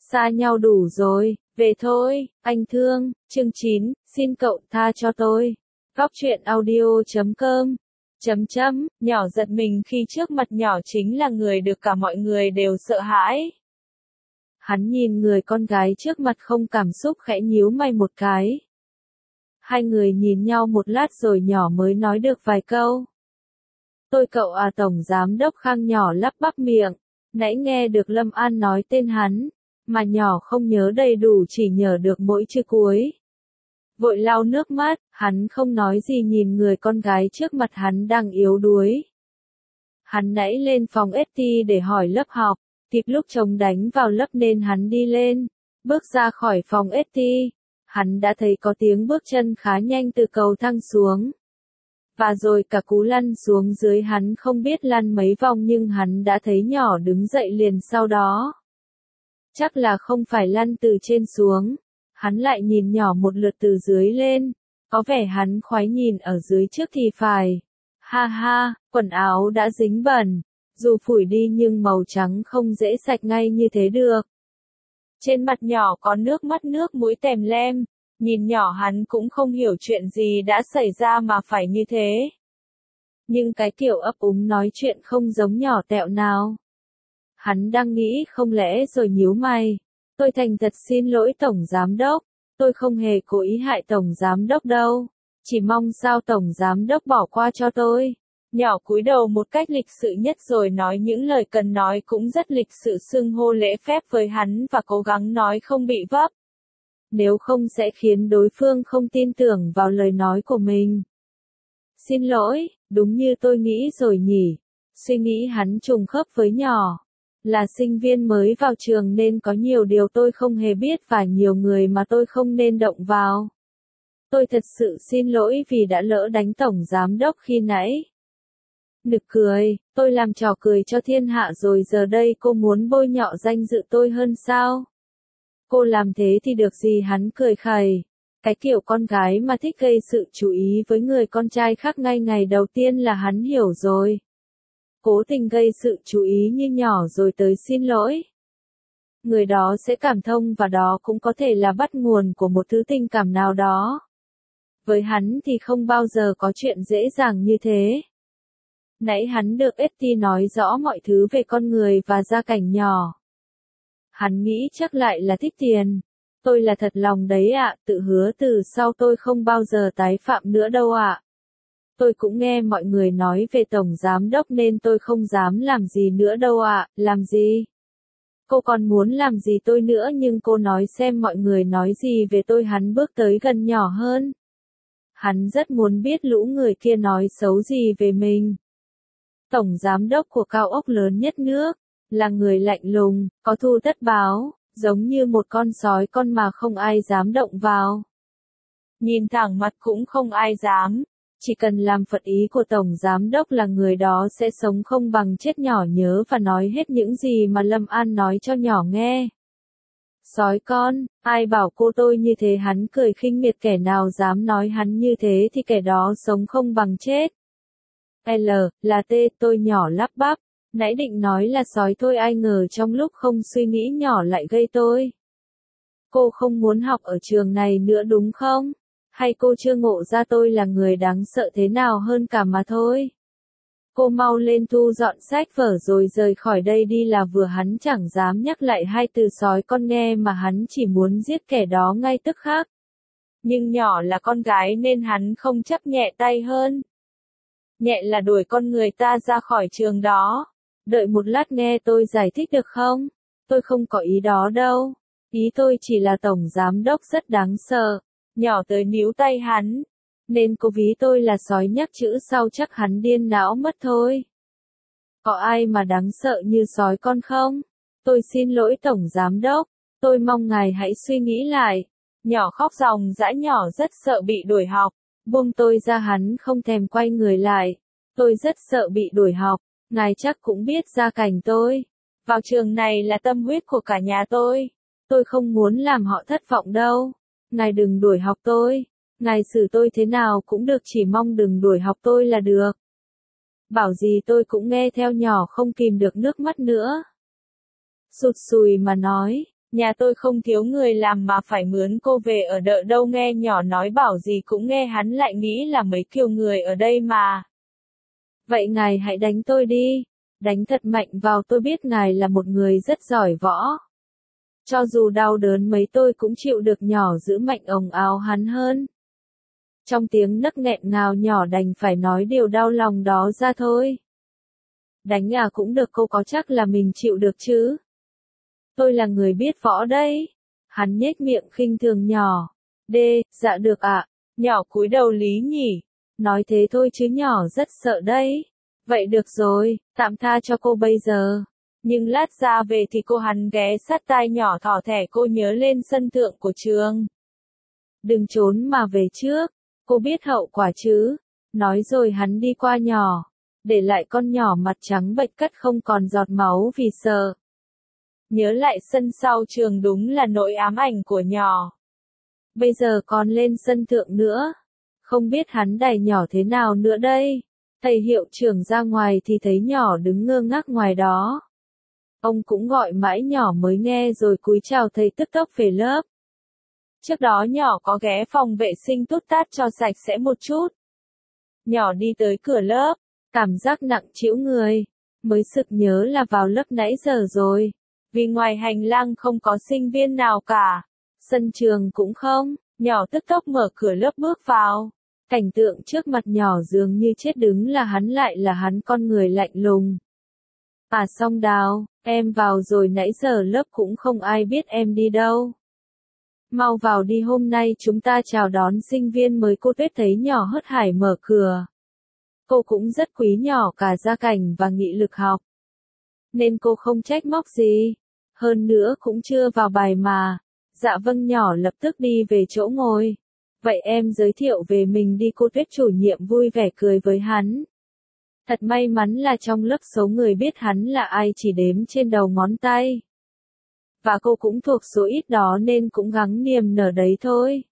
Xa nhau đủ rồi, về thôi, anh thương, chương 9, xin cậu tha cho tôi. Góc truyện audio.com. Nhỏ giật mình khi trước mặt nhỏ chính là người được cả mọi người đều sợ hãi. Hắn nhìn người con gái trước mặt không cảm xúc khẽ nhíu mày một cái. Hai người nhìn nhau một lát rồi nhỏ mới nói được vài câu. Tôi cậu à, Tổng Giám đốc Khang nhỏ lắp bắp miệng. Nãy nghe được Lâm An nói tên hắn, mà nhỏ không nhớ đầy đủ, chỉ nhớ được mỗi chữ cuối. Vội lau nước mắt, hắn không nói gì nhìn người con gái trước mặt hắn đang yếu đuối. Hắn nãy lên phòng ST để hỏi lớp học, kịp lúc chồng đánh vào lớp nên hắn đi lên. Bước ra khỏi phòng ST, hắn đã thấy có tiếng bước chân khá nhanh từ cầu thang xuống. Và rồi cả cú lăn xuống dưới, hắn không biết lăn mấy vòng nhưng hắn đã thấy nhỏ đứng dậy liền sau đó. Chắc là không phải lăn từ trên xuống. Hắn lại nhìn nhỏ một lượt từ dưới lên. Có vẻ hắn khoái nhìn ở dưới trước thì phải. Ha ha, quần áo đã dính bẩn. Dù phủi đi nhưng màu trắng không dễ sạch ngay như thế được. Trên mặt nhỏ có nước mắt nước mũi tèm lem. Nhìn nhỏ hắn cũng không hiểu chuyện gì đã xảy ra mà phải như thế. Nhưng cái kiểu ấp úng nói chuyện không giống nhỏ tẹo nào. Hắn đang nghĩ không lẽ rồi nhíu mày. Tôi thành thật xin lỗi Tổng Giám đốc. Tôi không hề cố ý hại Tổng Giám đốc đâu. Chỉ mong sao Tổng Giám đốc bỏ qua cho tôi. Nhỏ cúi đầu một cách lịch sự nhất rồi nói những lời cần nói, cũng rất lịch sự xưng hô lễ phép với hắn và cố gắng nói không bị vấp. Nếu không sẽ khiến đối phương không tin tưởng vào lời nói của mình. Xin lỗi, đúng như tôi nghĩ rồi nhỉ. Suy nghĩ hắn trùng khớp với nhỏ. Là sinh viên mới vào trường nên có nhiều điều tôi không hề biết và nhiều người mà tôi không nên động vào. Tôi thật sự xin lỗi vì đã lỡ đánh Tổng Giám đốc khi nãy. Nực cười, tôi làm trò cười cho thiên hạ rồi giờ đây cô muốn bôi nhọ danh dự tôi hơn sao? Cô làm thế thì được gì? Hắn cười khẩy. Cái kiểu con gái mà thích gây sự chú ý với người con trai khác ngay ngày đầu tiên là hắn hiểu rồi. Cố tình gây sự chú ý như nhỏ rồi tới xin lỗi. Người đó sẽ cảm thông và đó cũng có thể là bắt nguồn của một thứ tình cảm nào đó. Với hắn thì không bao giờ có chuyện dễ dàng như thế. Nãy hắn được ST nói rõ mọi thứ về con người và gia cảnh nhỏ. Hắn nghĩ chắc lại là thích tiền. Tôi là thật lòng đấy ạ, tự hứa từ sau tôi không bao giờ tái phạm nữa đâu ạ. Tôi cũng nghe mọi người nói về Tổng Giám đốc nên tôi không dám làm gì nữa đâu ạ. Làm gì? Cô còn muốn làm gì tôi nữa? Nhưng cô nói xem mọi người nói gì về tôi. Hắn bước tới gần nhỏ hơn. Hắn rất muốn biết lũ người kia nói xấu gì về mình. Tổng Giám đốc của cao ốc lớn nhất nước. Là người lạnh lùng, có thu tất báo, giống như một con sói con mà không ai dám động vào. Nhìn thẳng mặt cũng không ai dám. Chỉ cần làm phật ý của Tổng Giám đốc là người đó sẽ sống không bằng chết. Nhỏ nhớ và nói hết những gì mà Lâm An nói cho nhỏ nghe. Sói con, ai bảo cô tôi như thế? Hắn cười khinh miệt, kẻ nào dám nói hắn như thế thì kẻ đó sống không bằng chết. Là T, tôi nhỏ lắp bắp. Nãy định nói là sói thôi, ai ngờ trong lúc không suy nghĩ nhỏ lại gây tôi. Cô không muốn học ở trường này nữa đúng không? Hay cô chưa ngộ ra tôi là người đáng sợ thế nào hơn cả mà thôi? Cô mau lên thu dọn sách vở rồi rời khỏi đây đi là vừa. Hắn chẳng dám nhắc lại hai từ sói con nghe mà hắn chỉ muốn giết kẻ đó ngay tức khắc. Nhưng nhỏ là con gái nên hắn không chấp nhẹ tay hơn. Nhẹ là đuổi con người ta ra khỏi trường đó. Đợi một lát nghe tôi giải thích được không? Tôi không có ý đó đâu. Ý tôi chỉ là Tổng Giám đốc rất đáng sợ. Nhỏ tới níu tay hắn. Nên cô ví tôi là sói, nhắc chữ sau chắc hắn điên não mất thôi. Có ai mà đáng sợ như sói con không? Tôi xin lỗi Tổng Giám đốc. Tôi mong ngài hãy suy nghĩ lại. Nhỏ khóc ròng rã, nhỏ rất sợ bị đuổi học. Buông tôi ra, hắn không thèm quay người lại. Tôi rất sợ bị đuổi học. Ngài chắc cũng biết gia cảnh tôi. Vào trường này là tâm huyết của cả nhà tôi. Tôi không muốn làm họ thất vọng đâu. Ngài đừng đuổi học tôi. Ngài xử tôi thế nào cũng được, chỉ mong đừng đuổi học tôi là được. Bảo gì tôi cũng nghe theo. Nhỏ không kìm được nước mắt nữa. Sụt sùi mà nói, Nhà tôi không thiếu người làm mà phải mướn cô về ở đợ đâu, nghe nhỏ nói bảo gì cũng nghe, hắn lại nghĩ là mấy kiểu người ở đây mà. Vậy ngài hãy đánh tôi đi. Đánh thật mạnh vào, tôi biết ngài là một người rất giỏi võ. Cho dù đau đớn mấy tôi cũng chịu được, nhỏ giữ mạnh ống áo hắn hơn. Trong tiếng nấc nghẹn ngào, nhỏ đành phải nói điều đau lòng đó ra thôi. Đánh à cũng được, cô có chắc là mình chịu được chứ? Tôi là người biết võ đấy. Hắn nhếch miệng khinh thường nhỏ. Dạ được ạ. Nhỏ cúi đầu lý nhỉ. Nói thế thôi chứ nhỏ rất sợ đấy. Vậy được rồi, tạm tha cho cô bây giờ. Nhưng lát ra về thì cô, hắn ghé sát tai nhỏ thỏ thẻ cô nhớ lên sân thượng của trường. Đừng trốn mà về trước, cô biết hậu quả chứ. Nói rồi hắn đi qua nhỏ, để lại con nhỏ mặt trắng bệch cất không còn giọt máu vì sợ. Nhớ lại sân sau trường đúng là nỗi ám ảnh của nhỏ. Bây giờ còn lên sân thượng nữa. Không biết hắn đẩy nhỏ thế nào nữa đây. Thầy hiệu trưởng ra ngoài thì thấy nhỏ đứng ngơ ngác ngoài đó. Ông cũng gọi mãi nhỏ mới nghe rồi cúi chào thầy, tức tốc về lớp. Trước đó nhỏ có ghé phòng vệ sinh tút tát cho sạch sẽ một chút. Nhỏ đi tới cửa lớp, cảm giác nặng trĩu người. Mới sực nhớ là vào lớp nãy giờ rồi. Vì ngoài hành lang không có sinh viên nào cả. Sân trường cũng không. Nhỏ tức tốc mở cửa lớp bước vào. Cảnh tượng trước mặt nhỏ dường như chết đứng, là hắn, lại là hắn, con người lạnh lùng. À Song Đào, em vào rồi, nãy giờ lớp cũng không ai biết em đi đâu. Mau vào đi, hôm nay chúng ta chào đón sinh viên mới. Cô Tuyết thấy nhỏ hớt hải mở cửa. Cô cũng rất quý nhỏ cả gia cảnh và nghị lực học. Nên cô không trách móc gì. Hơn nữa cũng chưa vào bài mà. Dạ vâng, nhỏ lập tức đi về chỗ ngồi. Vậy em giới thiệu về mình đi, cô Tuyết chủ nhiệm vui vẻ cười với hắn. Thật may mắn là trong lớp số người biết hắn là ai chỉ đếm trên đầu ngón tay. Và cô cũng thuộc số ít đó nên cũng gắng niềm nở đấy thôi.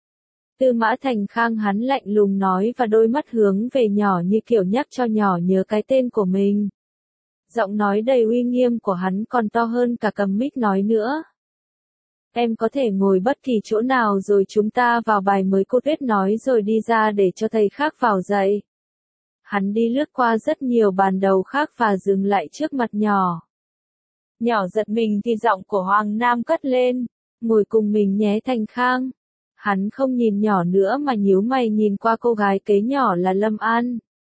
Tư Mã Thành Khang, hắn lạnh lùng nói, và đôi mắt hướng về nhỏ như kiểu nhắc cho nhỏ nhớ cái tên của mình. Giọng nói đầy uy nghiêm của hắn còn to hơn cả cầm mic nói nữa. Em có thể ngồi bất kỳ chỗ nào rồi chúng ta vào bài mới, cô Tuyết nói rồi đi ra để cho thầy khác vào dạy. Hắn đi lướt qua rất nhiều bàn đầu khác và dừng lại trước mặt nhỏ. Nhỏ giật mình thì giọng của Hoàng Nam cất lên. Ngồi cùng mình nhé Thành Khang. Hắn không nhìn nhỏ nữa mà nhíu mày nhìn qua cô gái kế nhỏ là Lâm An.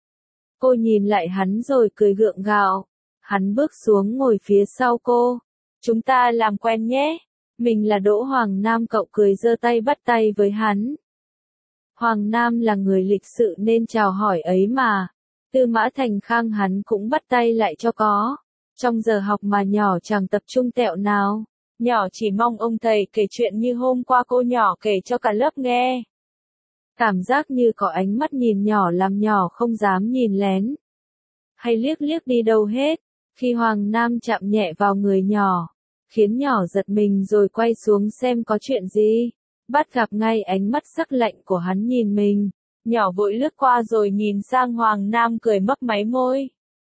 Cô nhìn lại hắn rồi cười gượng gạo. Hắn bước xuống ngồi phía sau cô. Chúng ta làm quen nhé. Mình là Đỗ Hoàng Nam, cậu cười giơ tay bắt tay với hắn. Hoàng Nam là người lịch sự nên chào hỏi ấy mà. Tư Mã Thành Khang hắn cũng bắt tay lại cho có. Trong giờ học mà nhỏ chẳng tập trung tẹo nào. Nhỏ chỉ mong ông thầy kể chuyện như hôm qua cô nhỏ kể cho cả lớp nghe. Cảm giác như có ánh mắt nhìn nhỏ làm nhỏ không dám nhìn lén. Hay liếc liếc đi đâu hết. Khi Hoàng Nam chạm nhẹ vào người nhỏ, khiến nhỏ giật mình rồi quay xuống xem có chuyện gì. Bắt gặp ngay ánh mắt sắc lạnh của hắn nhìn mình. Nhỏ vội lướt qua rồi nhìn sang Hoàng Nam cười mấp máy môi.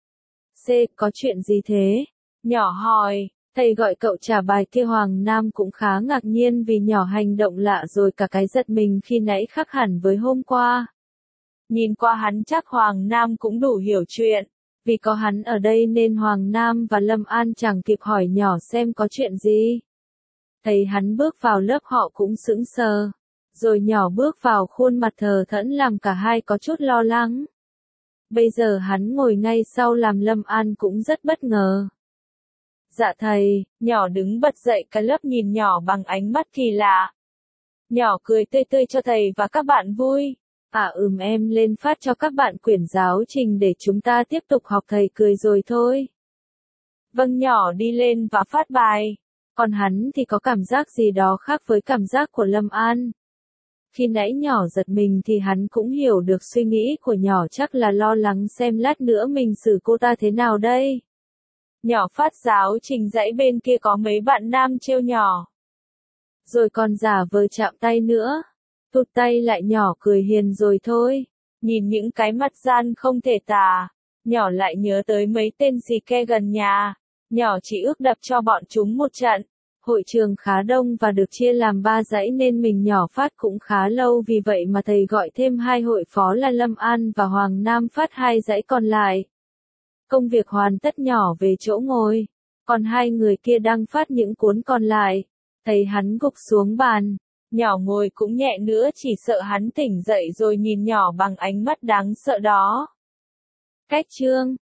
Có chuyện gì thế? Nhỏ hỏi. Thầy gọi cậu trả bài kia. Hoàng Nam cũng khá ngạc nhiên vì nhỏ hành động lạ rồi cả cái giật mình khi nãy khác hẳn với hôm qua. Nhìn qua hắn chắc Hoàng Nam cũng đủ hiểu chuyện. Vì có hắn ở đây nên Hoàng Nam và Lâm An chẳng kịp hỏi nhỏ xem có chuyện gì. Thấy hắn bước vào lớp họ cũng sững sờ. Rồi nhỏ bước vào khuôn mặt thờ thẫn làm cả hai có chút lo lắng. Bây giờ hắn ngồi ngay sau làm Lâm An cũng rất bất ngờ. Dạ thầy, nhỏ đứng bật dậy, cả lớp nhìn nhỏ bằng ánh mắt kỳ lạ. Nhỏ cười tươi tươi cho thầy và các bạn vui. Em lên phát cho các bạn quyển giáo trình để chúng ta tiếp tục học, thầy cười rồi thôi. Vâng, nhỏ đi lên và phát bài. Còn hắn thì có cảm giác gì đó khác với cảm giác của Lâm An. Khi nãy nhỏ giật mình thì hắn cũng hiểu được suy nghĩ của nhỏ, chắc là lo lắng xem lát nữa mình xử cô ta thế nào đây. Nhỏ phát giáo trình dãy bên kia có mấy bạn nam trêu nhỏ. Rồi còn giả vờ chạm tay nữa. Tụt tay lại nhỏ cười hiền rồi thôi. Nhìn những cái mặt gian không thể tả. Nhỏ lại nhớ tới mấy tên xì ke gần nhà. Nhỏ chỉ ước đập cho bọn chúng một trận. Hội trường khá đông và được chia làm 3 dãy nên mình nhỏ phát cũng khá lâu, vì vậy mà thầy gọi thêm 2 hội phó là Lâm An và Hoàng Nam phát 2 dãy còn lại. Công việc hoàn tất nhỏ về chỗ ngồi, còn 2 người kia đang phát những cuốn còn lại. Thấy hắn gục xuống bàn, nhỏ ngồi cũng nhẹ nữa, chỉ sợ hắn tỉnh dậy rồi nhìn nhỏ bằng ánh mắt đáng sợ đó. Cách chương